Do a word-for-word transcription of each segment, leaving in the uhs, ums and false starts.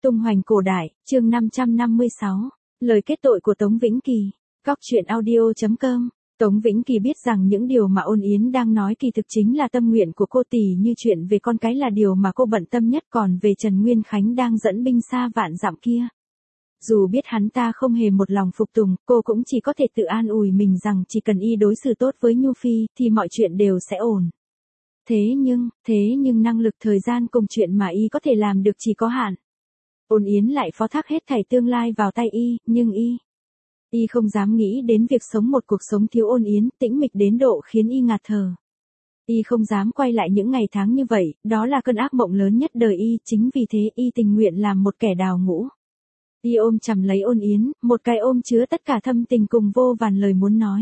Tung hoành cổ đại, chương năm trăm năm mươi sáu, lời kết tội của Tống Vĩnh Kỳ. Góc truyện audio chấm com. Tống Vĩnh Kỳ biết rằng những điều mà Ôn Yến đang nói kỳ thực chính là tâm nguyện của cô, tỷ như chuyện về con cái là điều mà cô bận tâm nhất, còn về Trần Nguyên Khánh đang dẫn binh xa vạn dặm kia. Dù biết hắn ta không hề một lòng phục tùng, cô cũng chỉ có thể tự an ủi mình rằng chỉ cần y đối xử tốt với Nhu Phi thì mọi chuyện đều sẽ ổn. Thế nhưng, thế nhưng năng lực thời gian cùng chuyện mà y có thể làm được chỉ có hạn. Ôn Yến lại phó thác hết thảy tương lai vào tay y, nhưng y... Y không dám nghĩ đến việc sống một cuộc sống thiếu Ôn Yến, tĩnh mịch đến độ khiến y ngạt thở. Y không dám quay lại những ngày tháng như vậy, đó là cơn ác mộng lớn nhất đời y, chính vì thế y tình nguyện làm một kẻ đào ngũ. Y ôm chầm lấy Ôn Yến, một cái ôm chứa tất cả thâm tình cùng vô vàn lời muốn nói.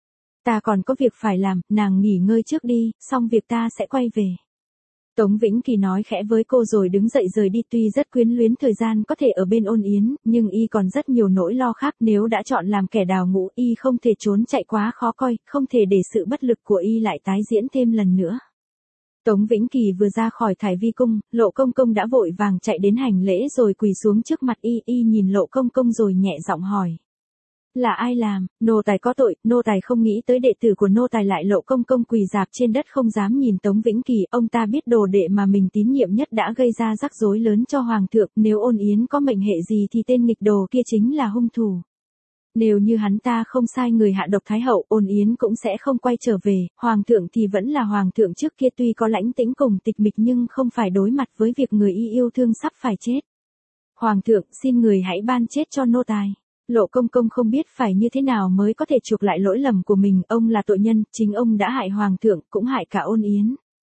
Ta còn có việc phải làm, nàng nghỉ ngơi trước đi, xong việc ta sẽ quay về. Tống Vĩnh Kỳ nói khẽ với cô rồi đứng dậy rời đi, tuy rất quyến luyến thời gian có thể ở bên Ôn Yến, nhưng y còn rất nhiều nỗi lo khác, nếu đã chọn làm kẻ đào ngũ, y không thể trốn chạy quá khó coi, không thể để sự bất lực của y lại tái diễn thêm lần nữa. Tống Vĩnh Kỳ vừa ra khỏi Thải Vi cung, Lộ Công Công đã vội vàng chạy đến hành lễ rồi quỳ xuống trước mặt y, y nhìn Lộ Công Công rồi nhẹ giọng hỏi. Là ai làm? Nô tài có tội, nô tài không nghĩ tới đệ tử của nô tài lại. Lộ Công Công quỳ rạp trên đất không dám nhìn Tống Vĩnh Kỳ, ông ta biết đồ đệ mà mình tín nhiệm nhất đã gây ra rắc rối lớn cho Hoàng thượng, nếu Ôn Yến có mệnh hệ gì thì tên nghịch đồ kia chính là hung thủ. Nếu như hắn ta không sai người hạ độc Thái hậu, Ôn Yến cũng sẽ không quay trở về, Hoàng thượng thì vẫn là Hoàng thượng trước kia, tuy có lãnh tĩnh cùng tịch mịch nhưng không phải đối mặt với việc người y yêu thương sắp phải chết. Hoàng thượng, xin người hãy ban chết cho nô tài. Lộ Công Công không biết phải như thế nào mới có thể chuộc lại lỗi lầm của mình, ông là tội nhân, chính ông đã hại Hoàng thượng, cũng hại cả Ôn Yến.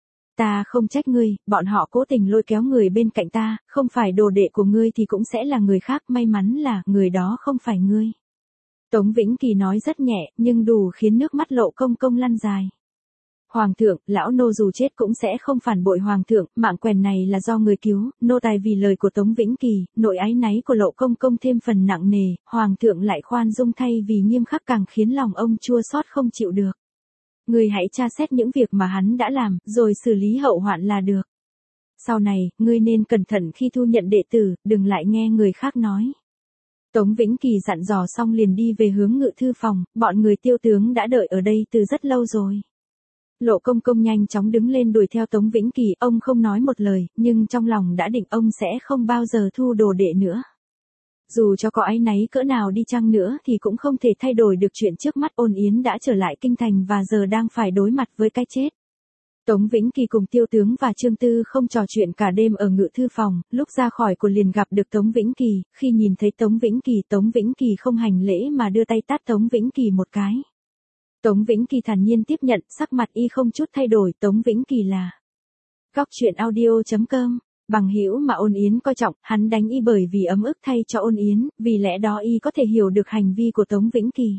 Ta không trách ngươi, bọn họ cố tình lôi kéo người bên cạnh ta, không phải đồ đệ của ngươi thì cũng sẽ là người khác, may mắn là người đó không phải ngươi. Tống Vĩnh Kỳ nói rất nhẹ, nhưng đủ khiến nước mắt Lộ Công Công lăn dài. Hoàng thượng, lão nô dù chết cũng sẽ không phản bội Hoàng thượng, mạng quèn này là do người cứu, nô tài vì lời của Tống Vĩnh Kỳ, nỗi áy náy của Lộ Công Công thêm phần nặng nề, Hoàng thượng lại khoan dung thay vì nghiêm khắc càng khiến lòng ông chua xót không chịu được. Ngươi hãy tra xét những việc mà hắn đã làm, rồi xử lý hậu hoạn là được. Sau này, ngươi nên cẩn thận khi thu nhận đệ tử, đừng lại nghe người khác nói. Tống Vĩnh Kỳ dặn dò xong liền đi về hướng ngự thư phòng, bọn người Tiêu tướng đã đợi ở đây từ rất lâu rồi. Lộ Công Công nhanh chóng đứng lên đuổi theo Tống Vĩnh Kỳ, ông không nói một lời, nhưng trong lòng đã định ông sẽ không bao giờ thu đồ đệ nữa. Dù cho có áy náy cỡ nào đi chăng nữa thì cũng không thể thay đổi được chuyện trước mắt. Ôn Yến đã trở lại kinh thành và giờ đang phải đối mặt với cái chết. Tống Vĩnh Kỳ cùng Tiêu tướng và Trương Tư không trò chuyện cả đêm ở ngự thư phòng, lúc ra khỏi của liền gặp được Tống Vĩnh Kỳ, khi nhìn thấy Tống Vĩnh Kỳ, Tống Vĩnh Kỳ không hành lễ mà đưa tay tát Tống Vĩnh Kỳ một cái. Tống Vĩnh Kỳ thản nhiên tiếp nhận, sắc mặt y không chút thay đổi. Tống Vĩnh Kỳ là Góc truyện audio chấm com, bằng hữu mà Ôn Yến coi trọng, hắn đánh y bởi vì ấm ức thay cho Ôn Yến, vì lẽ đó y có thể hiểu được hành vi của Tống Vĩnh Kỳ.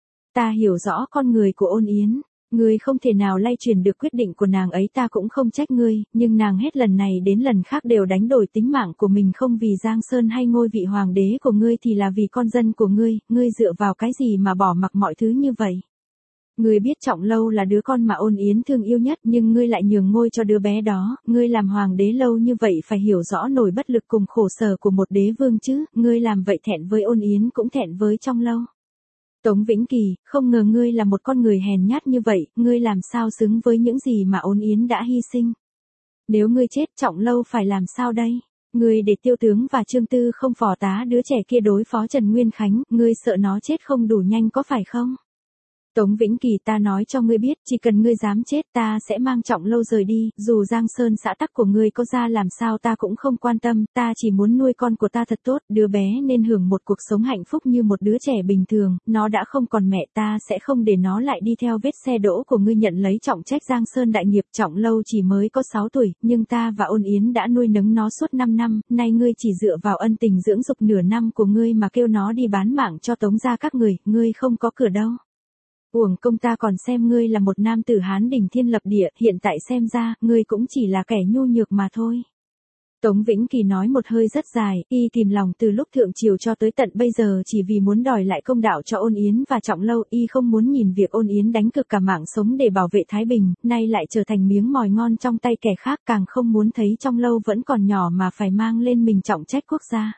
Ta hiểu rõ con người của Ôn Yến, ngươi không thể nào lay truyền được quyết định của nàng ấy, ta cũng không trách ngươi, nhưng nàng hết lần này đến lần khác đều đánh đổi tính mạng của mình không vì Giang Sơn hay ngôi vị hoàng đế của ngươi thì là vì con dân của ngươi, ngươi dựa vào cái gì mà bỏ mặc mọi thứ như vậy? Ngươi biết Trọng Lâu là đứa con mà Ôn Yến thương yêu nhất, nhưng ngươi lại nhường ngôi cho đứa bé đó, ngươi làm hoàng đế lâu như vậy phải hiểu rõ nỗi bất lực cùng khổ sở của một đế vương chứ, ngươi làm vậy thẹn với Ôn Yến cũng thẹn với Trọng Lâu. Tống Vĩnh Kỳ, không ngờ ngươi là một con người hèn nhát như vậy, ngươi làm sao xứng với những gì mà Ôn Yến đã hy sinh. Nếu ngươi chết, Trọng Lâu phải làm sao đây? Ngươi để Tiêu tướng và Trương Tư không phò tá đứa trẻ kia đối phó Trần Nguyên Khánh, ngươi sợ nó chết không đủ nhanh có phải không? Tống Vĩnh Kỳ, ta nói cho ngươi biết, chỉ cần ngươi dám chết ta sẽ mang Trọng Lâu rời đi, dù Giang Sơn xã tắc của ngươi có ra làm sao ta cũng không quan tâm, ta chỉ muốn nuôi con của ta thật tốt, đứa bé nên hưởng một cuộc sống hạnh phúc như một đứa trẻ bình thường, nó đã không còn mẹ, ta sẽ không để nó lại đi theo vết xe đỗ của ngươi nhận lấy trọng trách Giang Sơn đại nghiệp. Trọng Lâu chỉ mới có sáu tuổi, nhưng ta và Ôn Yến đã nuôi nấng nó suốt năm năm, nay ngươi chỉ dựa vào ân tình dưỡng dục nửa năm của ngươi mà kêu nó đi bán mạng cho Tống gia các người, ngươi không có cửa đâu. Uổng công ta còn xem ngươi là một nam tử Hán đỉnh thiên lập địa, hiện tại xem ra, ngươi cũng chỉ là kẻ nhu nhược mà thôi. Tống Vĩnh Kỳ nói một hơi rất dài, y tìm lòng từ lúc thượng triều cho tới tận bây giờ chỉ vì muốn đòi lại công đạo cho Ôn Yến và Trọng Lâu, y không muốn nhìn việc Ôn Yến đánh cực cả mạng sống để bảo vệ Thái Bình, nay lại trở thành miếng mồi ngon trong tay kẻ khác, càng không muốn thấy Trọng Lâu vẫn còn nhỏ mà phải mang lên mình trọng trách quốc gia.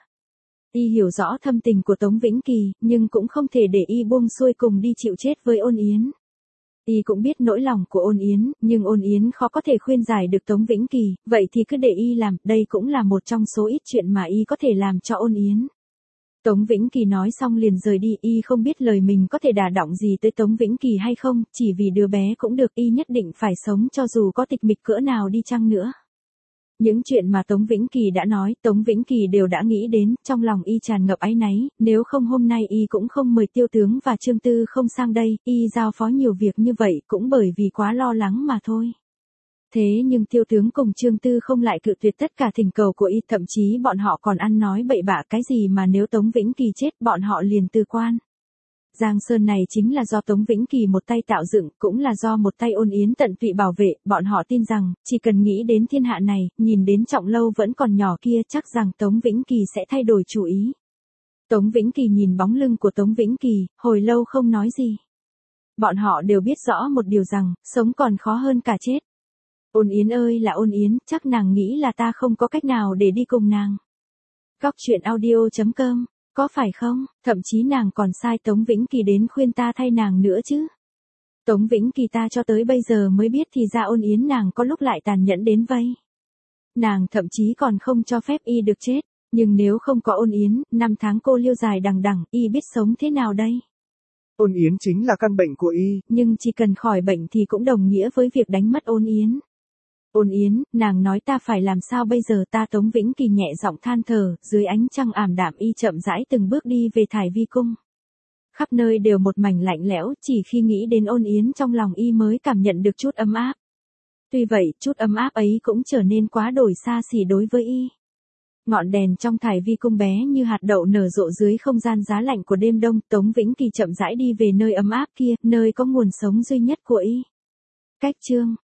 Y hiểu rõ thâm tình của Tống Vĩnh Kỳ, nhưng cũng không thể để y buông xuôi cùng đi chịu chết với Ôn Yến. Y cũng biết nỗi lòng của Ôn Yến, nhưng Ôn Yến khó có thể khuyên giải được Tống Vĩnh Kỳ, vậy thì cứ để y làm, đây cũng là một trong số ít chuyện mà y có thể làm cho Ôn Yến. Tống Vĩnh Kỳ nói xong liền rời đi, y không biết lời mình có thể đả động gì tới Tống Vĩnh Kỳ hay không, chỉ vì đứa bé cũng được, y nhất định phải sống cho dù có tịch mịch cỡ nào đi chăng nữa. Những chuyện mà Tống Vĩnh Kỳ đã nói, Tống Vĩnh Kỳ đều đã nghĩ đến, trong lòng y tràn ngập áy náy, nếu không hôm nay y cũng không mời Tiêu Tướng và Trương Tư không sang đây, y giao phó nhiều việc như vậy cũng bởi vì quá lo lắng mà thôi. Thế nhưng Tiêu Tướng cùng Trương Tư không lại cự tuyệt tất cả thỉnh cầu của y, thậm chí bọn họ còn ăn nói bậy bạ cái gì mà nếu Tống Vĩnh Kỳ chết bọn họ liền từ quan. Giang Sơn này chính là do Tống Vĩnh Kỳ một tay tạo dựng, cũng là do một tay Ôn Yến tận tụy bảo vệ, bọn họ tin rằng, chỉ cần nghĩ đến thiên hạ này, nhìn đến Trọng Lâu vẫn còn nhỏ kia chắc rằng Tống Vĩnh Kỳ sẽ thay đổi chủ ý. Tống Vĩnh Kỳ nhìn bóng lưng của Tống Vĩnh Kỳ, hồi lâu không nói gì. Bọn họ đều biết rõ một điều rằng, sống còn khó hơn cả chết. Ôn Yến ơi là Ôn Yến, chắc nàng nghĩ là ta không có cách nào để đi cùng nàng. Góc truyện audio chấm com, có phải không? Thậm chí nàng còn sai Tống Vĩnh Kỳ đến khuyên ta thay nàng nữa chứ. Tống Vĩnh Kỳ ta cho tới bây giờ mới biết thì ra Ôn Yến nàng có lúc lại tàn nhẫn đến vây. Nàng thậm chí còn không cho phép y được chết, nhưng nếu không có Ôn Yến, năm tháng cô liêu dài đằng đẵng, y biết sống thế nào đây? Ôn Yến chính là căn bệnh của y. Nhưng chỉ cần khỏi bệnh thì cũng đồng nghĩa với việc đánh mất Ôn Yến. Ôn Yến, nàng nói ta phải làm sao bây giờ, ta Tống Vĩnh Kỳ nhẹ giọng than thở, dưới ánh trăng ảm đạm y chậm rãi từng bước đi về Thải Vi cung. Khắp nơi đều một mảnh lạnh lẽo, chỉ khi nghĩ đến Ôn Yến trong lòng y mới cảm nhận được chút ấm áp. Tuy vậy, chút ấm áp ấy cũng trở nên quá đổi xa xỉ đối với y. Ngọn đèn trong Thải Vi cung bé như hạt đậu nở rộ dưới không gian giá lạnh của đêm đông, Tống Vĩnh Kỳ chậm rãi đi về nơi ấm áp kia, nơi có nguồn sống duy nhất của y. Cách chương